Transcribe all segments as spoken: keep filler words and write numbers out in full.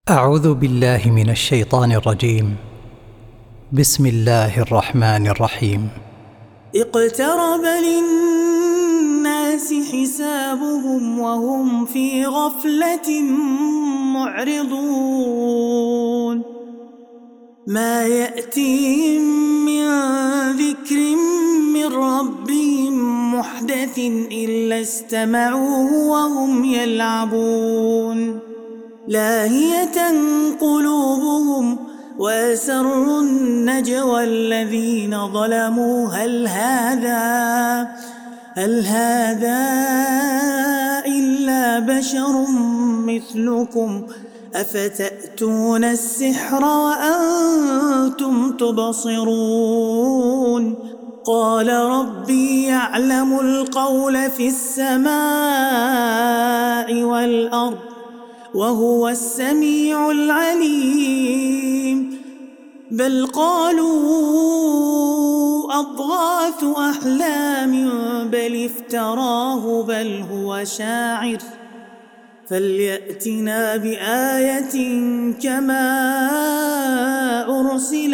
أعوذ بالله من الشيطان الرجيم. بسم الله الرحمن الرحيم. اقترب للناس حسابهم وهم في غفلة معرضون ما يأتيهم من ذكر من ربهم محدث إلا استمعوه وهم يلعبون لاهية قلوبهم وأسروا النجوى الذين ظلموا هل هذا هل هذا إلا بشر مثلكم أفتأتون السحر وأنتم تبصرون قال ربي يعلم القول في السماء والأرض وهو السميع العليم بل قالوا أضغاث أحلام بل افتراه بل هو شاعر فليأتنا بآية كما أرسل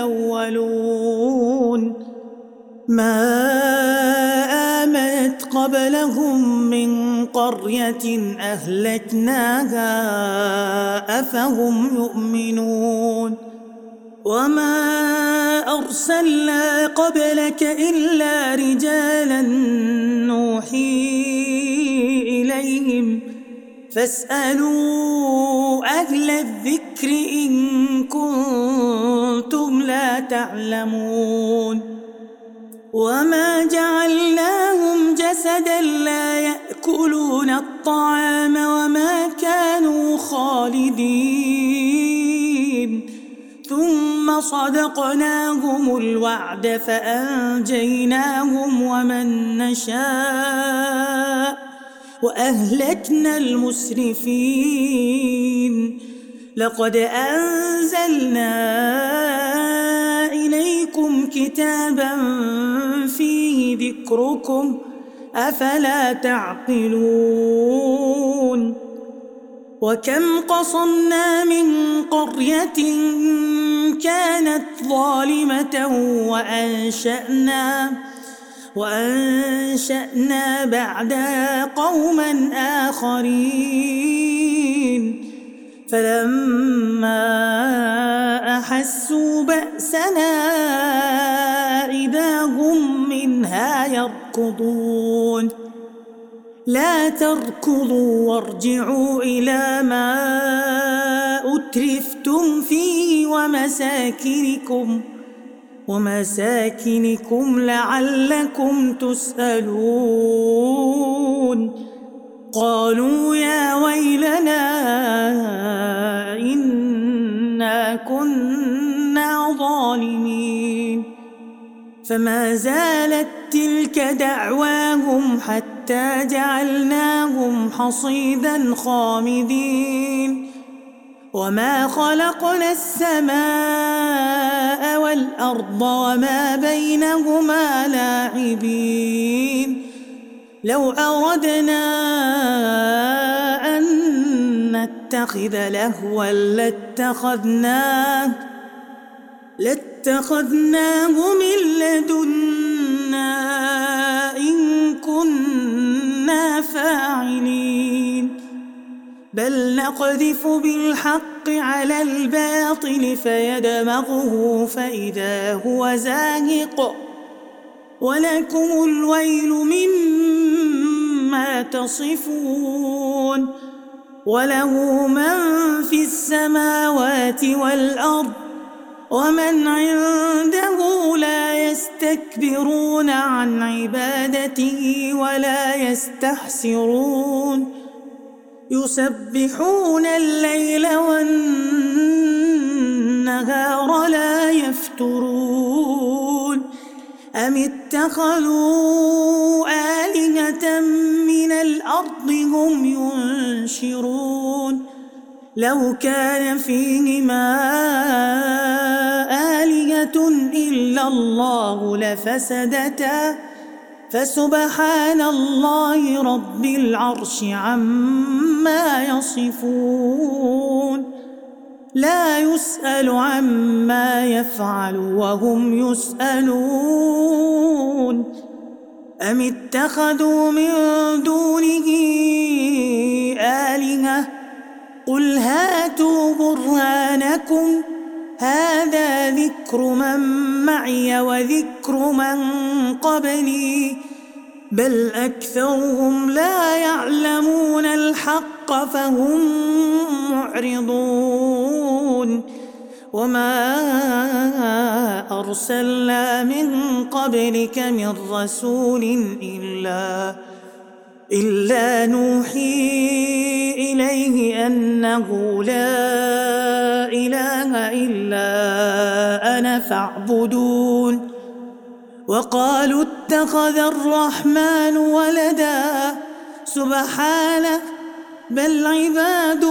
الأولون ما آمنت قبلهم من قرية أهلكناها أفهم يؤمنون وما أرسلنا قبلك إلا رجالا نوحي إليهم فاسألوا أهل الذكر إن كنتم لا تعلمون وما جعلناهم جسدا لا يأكلون الطعام وما كانوا خالدين ثم صدقناهم الوعد فأنجيناهم ومن نشاء وأهلكنا المسرفين لقد أنزلنا إليكم كتابا فيه ذكركم أفلا تعقلون وكم قصمنا من قرية كانت ظالمة وأنشأنا وأنشأنا بعدها قوما آخرين فلما أحسوا بأسنا إذا هم منها يركضون لا تركضوا وارجعوا إلى ما أترفتم فيه ومساكنكم ومساكنكم لعلكم تسألون قالوا يا ويلنا إنا كنا ظالمين فما زالت تلك دعواهم حتى جعلناهم حصيدا خامدين وما خلقنا السماء والأرض وما بينهما لاعبين لو أردنا أن نتخذ لهوا لاتخذناه لاتخذناه من لدنا إن كنا فاعلين بل نقذف بالحق على الباطل فيدمغه فإذا هو زاهق ولكم الويل مما تصفون وله من في السماوات والأرض ومن عنده لا يستكبرون عن عبادته ولا يستحسرون يسبحون الليل والنهار لا يفترون أم اتخذوا آلهة من الأرض هم ينشرون لو كان فيهما آلهة إلا الله لفسدتا فسبحان الله رب العرش عما يصفون لا يسأل عما يفعل وهم يسألون أم اتخذوا من دونه آلهة قل هاتوا برهانكم هذا ذكر من معي وذكر من قبلي بل أكثرهم لا يعلمون الحق فهم معرضون وما أرسلنا من قبلك من رسول إلا إلا نوحي إليه أنه لا إله إلا أنا فاعبدون وقالوا اتخذ الرحمن ولدا سبحانه بل عباد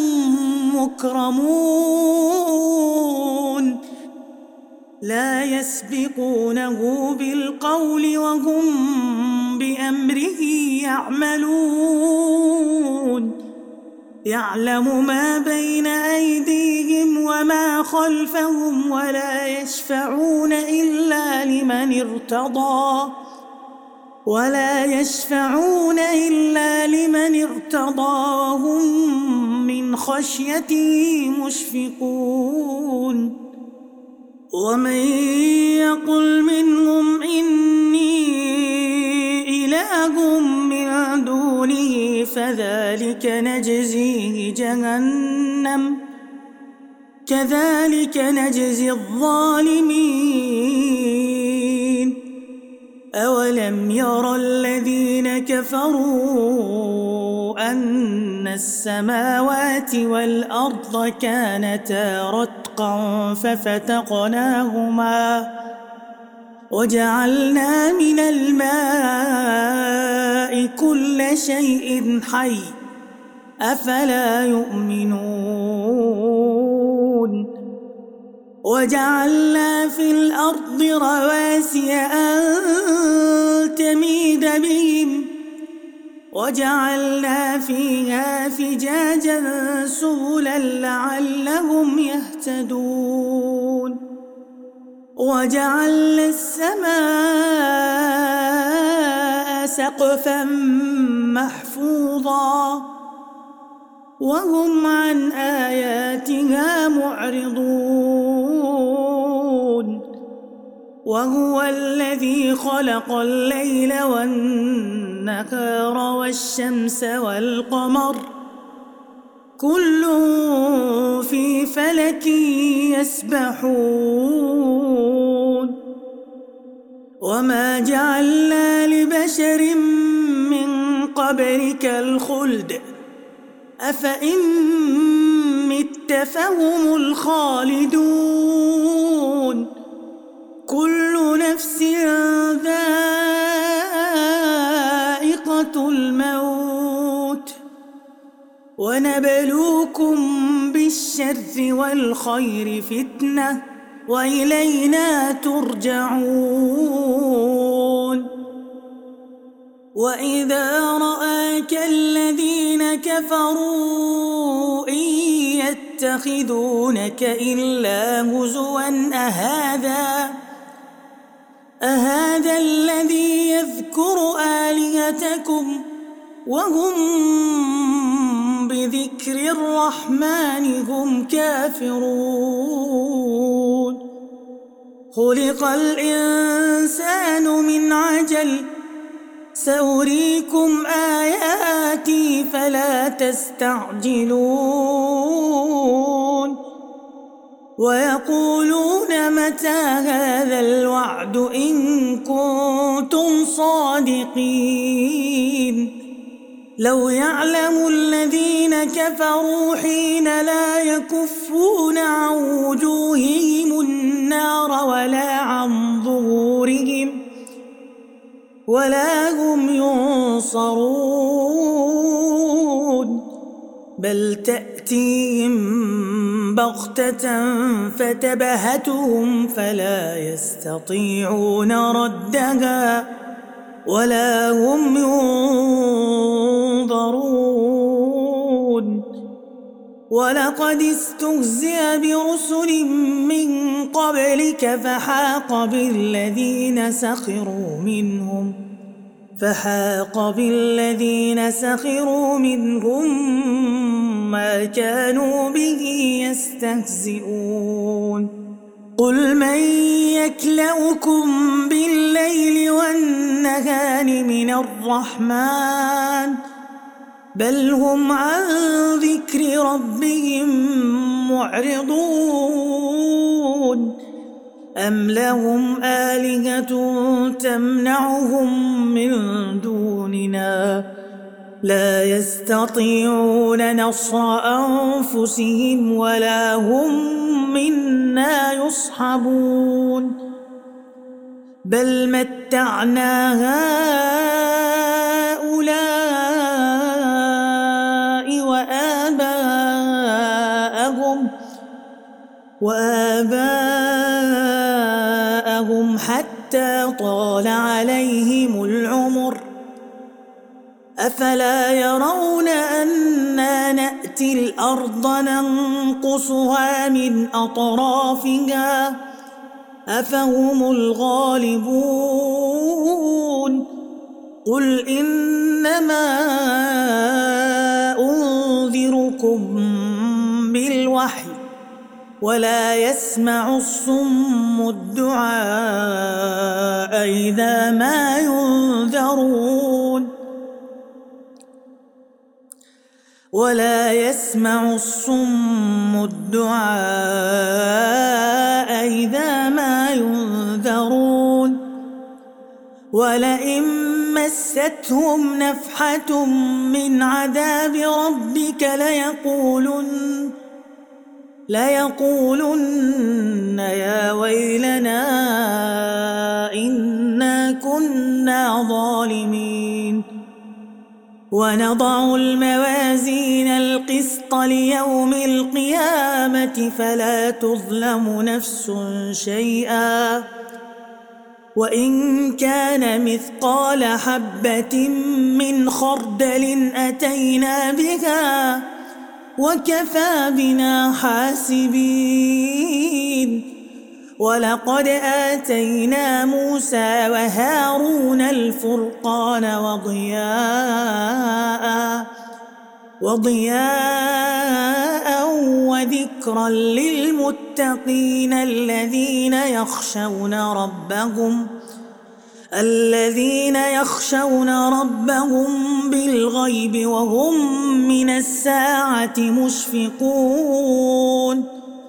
مكرمون لا يسبقونه بالقول وهم بأمره يعملون يعلم ما بين أيديهم وما خلفهم ولا يشفعون إلا لمن ارتضى ولا يشفعون إلا لمن ارتضى وهم من خشيته مشفقون ومن يقل منهم إني إله من دونه فذلك نجزيه جهنم كذلك نجزي الظالمين أولم يرى الذين كفروا أن السماوات والأرض كانتا رتقا ففتقناهما وجعلنا من الماء كل شيء حي أفلا يؤمنون وجعلنا في الأرض رواسي أن تميد بهم وجعلنا فيها فجاجا سبلا لعلهم يهتدون وجعلنا السماء سقفا محفوظا وهم عن آياتها معرضون وهو الذي خلق الليل والنهار والشمس والقمر كل في فلك يسبحون وما جعلنا لبشر من قبلك الخلد أفإن مت فهم الخالدون كل نفس ذائقة الموت ونبلوكم بالشر والخير فتنة وإلينا ترجعون وإذا رآك الذين كفروا إن يتخذونك إلا هزوا أهذا أهذا الذي يذكر آلهتكم وهم بذكر الرحمن هم كافرون خلق الإنسان من عجل سأريكم آياتي فلا تستعجلون ويقولون متى هذا الوعد إن كنتم صادقين لو يعلم الذين كفروا حين لا يكفون عن وجوههم النار ولا عن ظهورهم ولا هم ينصرون بل تأتيهم بغتة فتبهتهم فلا يستطيعون ردها ولا هم ينظرون ولقد استهزئ برسل من قبلك فحاق بالذين سخروا منهم فحاق بالذين سخروا منهم ما كانوا به يستهزئون قل من يكلؤكم بالليل والنهار من الرحمن بل هم عن ذكر ربهم معرضون أم لهم آلهة تمنعهم من دوننا لا يستطيعون نصر أنفسهم ولا هم منا يصحبون بل متعنا هؤلاء وآباءهم وآباءهم حتى طال عليهم العمر أفلا يرون أنا نأتي الأرض ننقصها من أطرافها أفهم الغالبون قل إنما أنذركم بالوحي ولا يسمع الصم الدعاء إذا ما ينذرون ولا يسمع الصم الدعاء إذا ما ينذرون ولئن مستهم نفحة من عذاب ربك ليقولن ليقولن يا ويلنا إنا كنا ظالمين ونضع الموازين القسط ليوم القيامة فلا تظلم نفس شيئا وإن كان مثقال حبة من خردل أتينا بها وكفى بنا حاسبين ولقد آتينا موسى وهارون الفرقان وضياء وضياء وذكرا للمتقين الذين يخشون ربهم الذين يخشون ربهم بالغيب وهم من الساعة مشفقون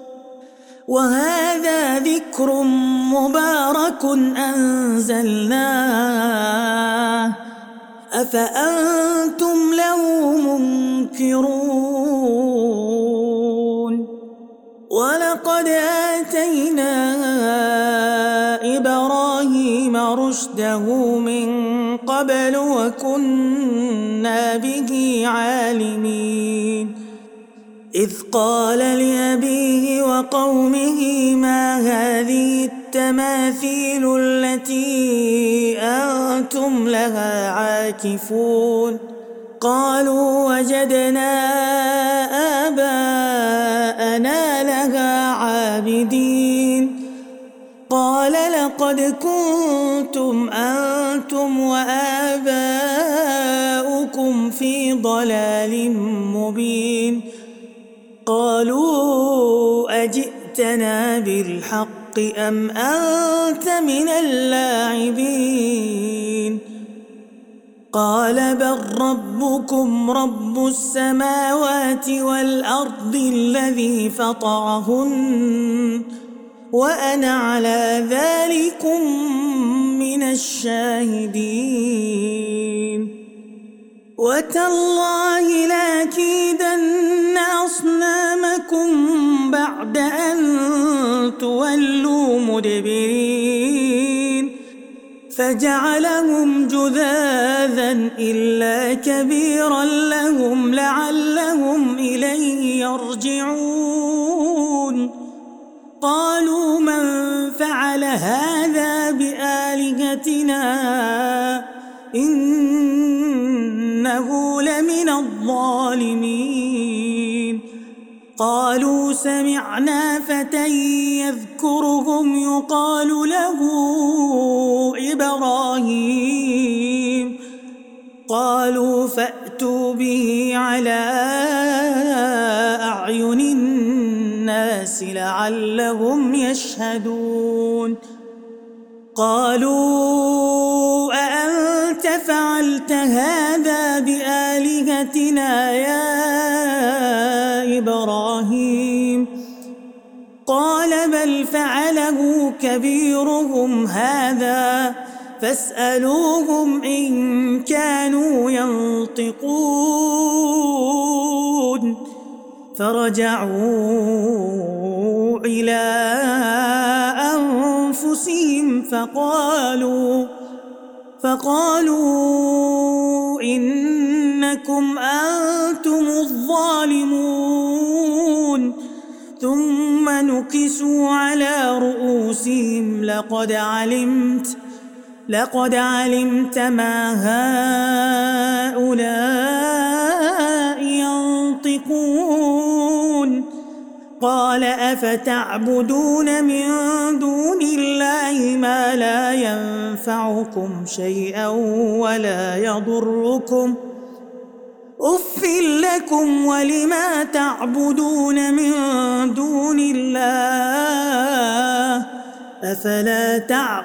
وهذا ذكر مبارك أنزلناه أفأنتم له منكرون ولقد آتينا إبراهيم رشده من قبل وكنا به عالمين إذ قال لأبيه وقومه ما هذه التماثيل التي أنتم لها عاكفون قالوا وجدنا آباءنا لها عابدين قال لقد كنتم أنتم وآباؤكم في ضلال مبين قالوا أجئتنا بالحق أم أنت من اللاعبين قال بل ربكم رب السماوات والأرض الذي فطرهن وأنا على ذلكم من الشاهدين وتالله لأكيدن أصنامكم بعد أن تولوا مدبرين فجعلهم جذاذا إلا كبيرا لهم لعلهم إليه يرجعون قالوا من فعل هذا بآلهتنا إنه لمن الظالمين قالوا سمعنا فتى يذكرهم يقال له إبراهيم قالوا فأتوا به على أعين الناس لعلهم يشهدون قالوا أأنت فعلت هذا بآلهتنا يا إبراهيم قال بل فعله كبيرهم هذا فاسألوهم إن كانوا ينطقون فرجعوا إلى أنفسهم فقالوا فقالوا إنكم أنتم الظالمون ثم نكسوا على رؤوسهم لقد علمت لقد علمت ما هؤلاء ينطقون قال أفتعبدون من دون الله ما لا ينفعكم شيئا ولا يضركم أف لكم ولما تعبدون من دون الله أفلا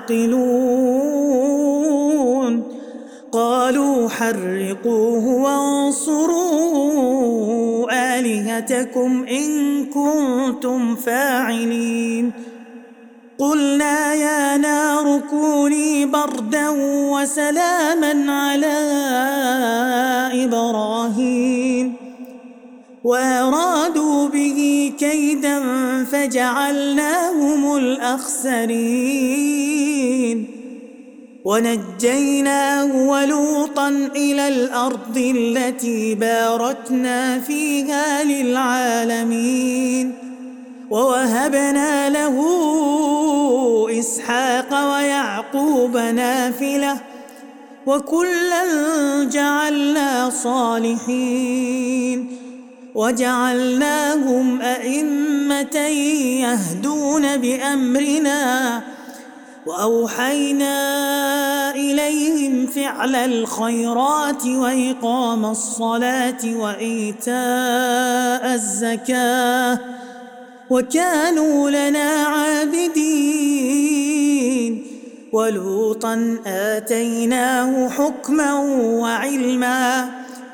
تعقلون قالوا حرقوه وانصروا آلهتكم إن كنتم فاعلين قلنا يا نار كوني بردا وسلاما على إبراهيم وأرادوا به كيدا فجعلناهم الأخسرين ونجيناه ولوطا إلى الأرض التي باركنا فيها للعالمين ووهبنا له إسحاق ويعقوب نافلة وكلا جعلنا صالحين وجعلناهم أئمة يهدون بأمرنا وأوحينا إليهم فعل الخيرات وإقام الصلاة وإيتاء الزكاة وكانوا لنا عابدين ولوطا آتيناه حكما وعلما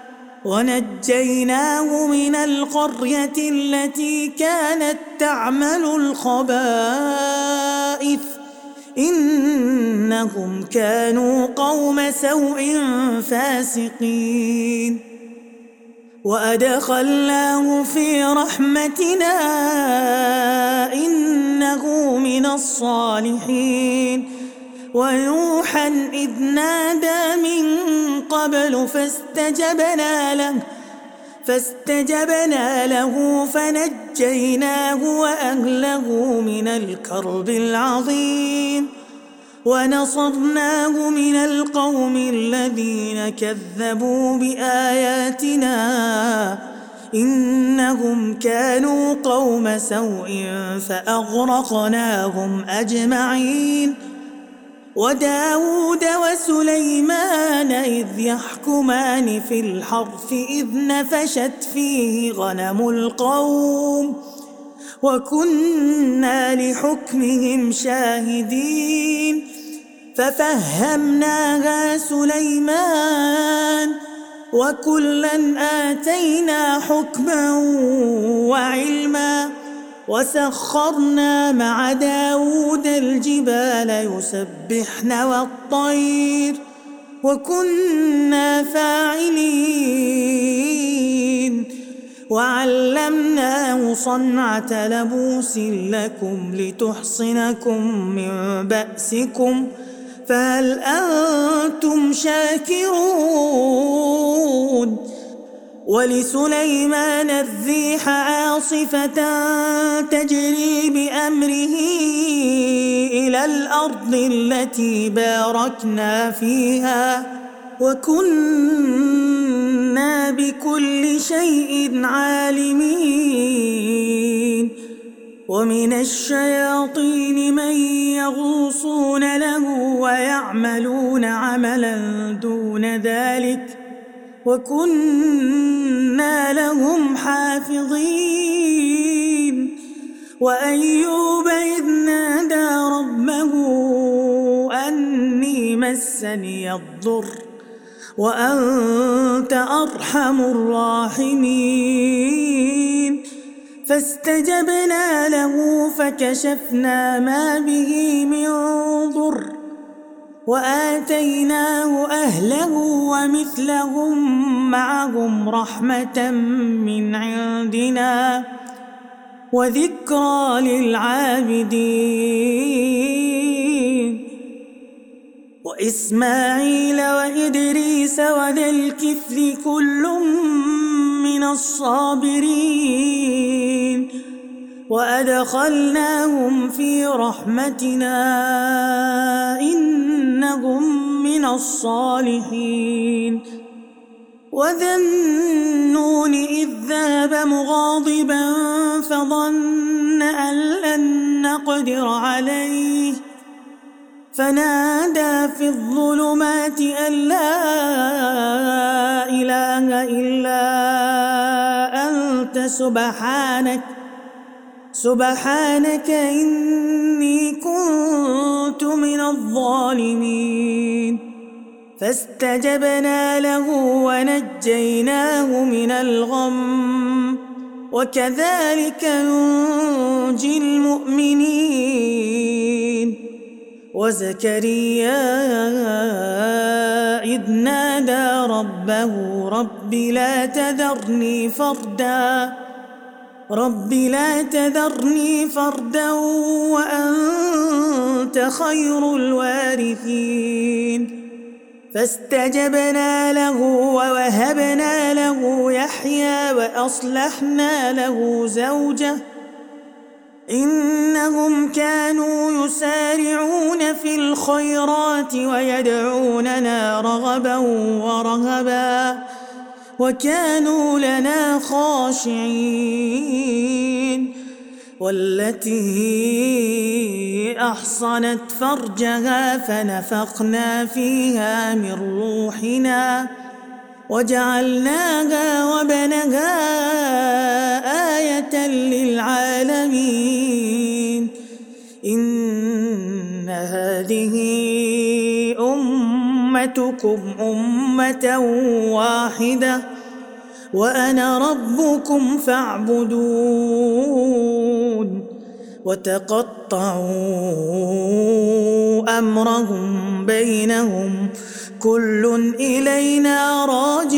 ونجيناه من القرية التي كانت تعمل الخبائث إنهم كانوا قوم سوء فاسقين وأدخلناه في رحمتنا إنه من الصالحين ونوحا إذ نادى من قبل فاستجبنا له فاستجبنا له فنجيناه وأهله من الكرب العظيم ونصرناه من القوم الذين كذبوا بآياتنا إنهم كانوا قوم سوء فأغرقناهم أجمعين وداود وسليمان إذ يحكمان في الحرث إذ نفشت فيه غنم القوم وكنا لحكمهم شاهدين ففهمناها سليمان وكلا آتينا حكما وعلما وسخرنا مع داود الجبال يسبحن والطير وكنا فاعلين وعلمناه صنعة لبوس لكم لتحصنكم من بأسكم فهل أنتم شاكرون ولسليمان الريح عاصفة تجري بأمره إلى الأرض التي باركنا فيها وكنا بكل شيء عالمين ومن الشياطين من يغوصون له ويعملون عملا دون ذلك وكنا لهم حافظين وأيوب إذ نادى ربه أني مسني الضر وأنت أرحم الراحمين فاستجبنا له فكشفنا ما به من ضر وآتيناه أهله ومثلهم معهم رحمة من عندنا وذكرى للعابدين وإسماعيل وإدريس وذا الكفل كل من الصابرين وأدخلناهم في رحمتنا إنهم من الصالحين وذا النون إذ ذهب مغاضبا فظن أن لن نقدر عليه فنادى في الظلمات أن لا إله إلا أنت سبحانك سبحانك إني كنت من الظالمين فاستجبنا له ونجيناه من الغم وكذلك ننجي المؤمنين وزكريا إذ نادى ربه رب لا تذرني فردا رب لا تذرني فردا وأنت خير الوارثين فاستجبنا له ووهبنا له يحيى وأصلحنا له زوجه إنهم كانوا يسارعون في الخيرات ويدعوننا رغبا ورهبا وكانوا لنا خاشعين والتي أحصنت فرجها فنفخنا فيها من روحنا وجعلناها وبنها آية للعالمين إن هذه أمتكم أمة واحدة وأنا ربكم فاعبدون وتقطعوا أمرهم بينهم كل إلينا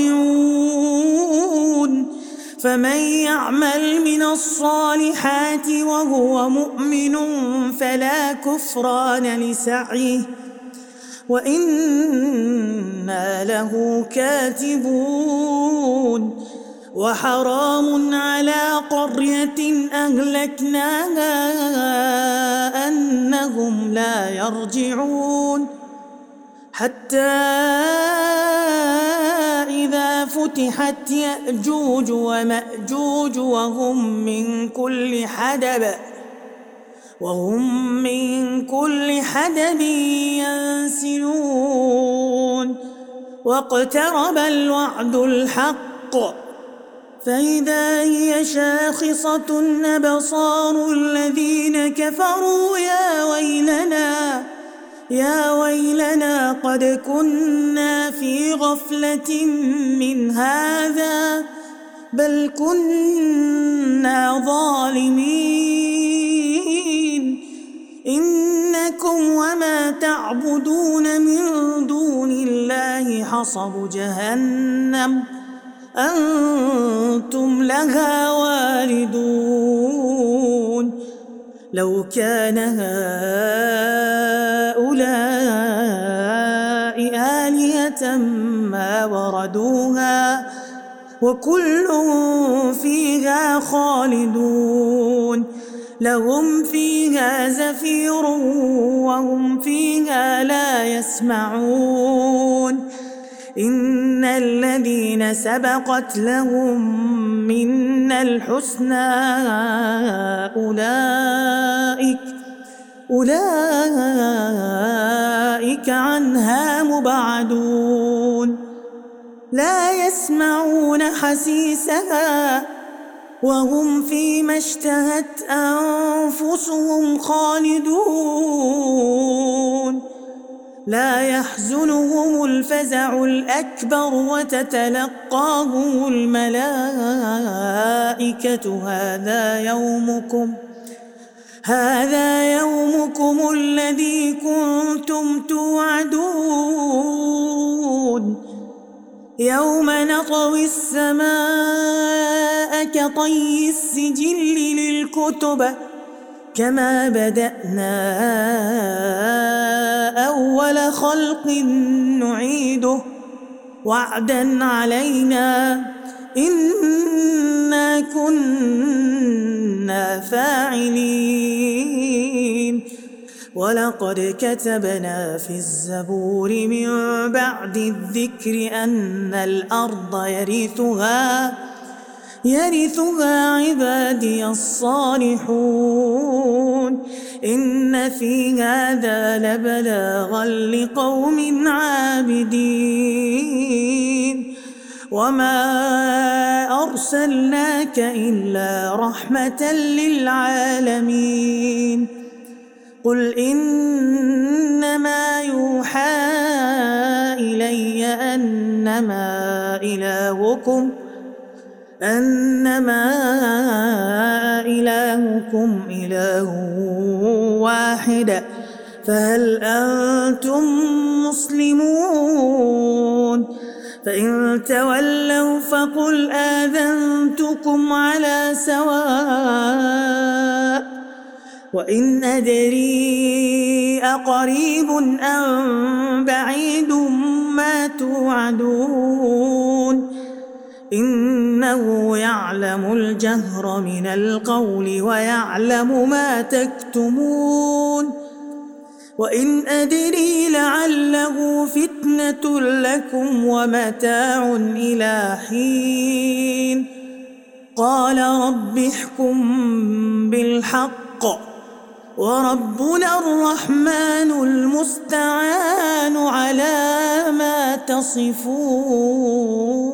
راجعون فمن يعمل من الصالحات وهو مؤمن فلا كفران لسعيه وإنا له كاتبون وحرام على قرية أهلكناها أنهم لا يرجعون حتى إذا فتحت يأجوج ومأجوج وهم من كل حدب وهم من كل حدب ينسلون واقترب الوعد الحق فإذا هي شاخصة أبصار الذين كفروا يا ويلنا يا ويلنا قد كنا في غفلة من هذا بل كنا ظالمين إنكم وما تعبدون من دون الله حصب جهنم أنتم لها واردون لو كان هؤلاء آلهة ما وردوها وكل فيها خالدون لهم فيها زفير وهم فيها لا يسمعون إن الذين سبقت لهم منا الحسنى أولئك أولئك عنها مبعدون لا يسمعون حسيسها وهم فيما اشتهت أنفسهم خالدون لا يحزنهم الفزع الأكبر وتتلقاهم الملائكة هذا يومكم هذا يومكم الذي كنتم توعدون يوم نطوي السماء كطي السجل للكتب كما بدأنا أول خلق نعيده وعدا علينا إنا كنا فاعلين ولقد كتبنا في الزبور من بعد الذكر أن الأرض يرثها يرثها عبادي الصالحون إن في هذا لبلاغا لقوم عابدين وما أرسلناك إلا رحمة للعالمين قل إنما يوحى إلي أنما إلهكم أنما إلهكم إله واحد فهل أنتم مسلمون فإن تولوا فقل آذنتكم على سواء وإن أدري أقريب أم بعيد ما توعدون إنه يعلم الجهر من القول ويعلم ما تكتمون وإن أدري لعله فتنة لكم ومتاع إلى حين قال رب احكم بالحق وربنا الرحمن المستعان على ما تصفون.